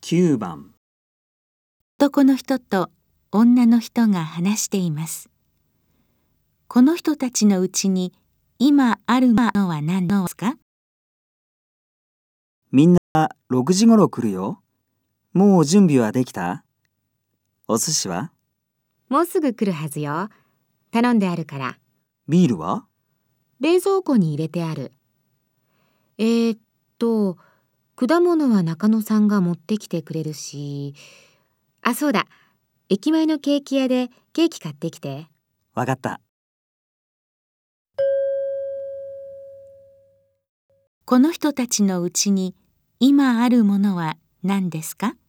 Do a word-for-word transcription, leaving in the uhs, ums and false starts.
きゅうばん。 男の人と女の人が話しています。この人たちのうちに今あるものは何ですか？ みんなろくじごろ来るよ。もう準備はできた？お寿司は？ もうすぐ来るはずよ。頼んであるから。 ビールは？ 冷蔵庫に入れてある。えー、っと、果物は中野さんが持ってきてくれるし、あ、そうだ。駅前のケーキ屋でケーキ買ってきて。 わかった。 この人たちのうちに今あるものは何ですか？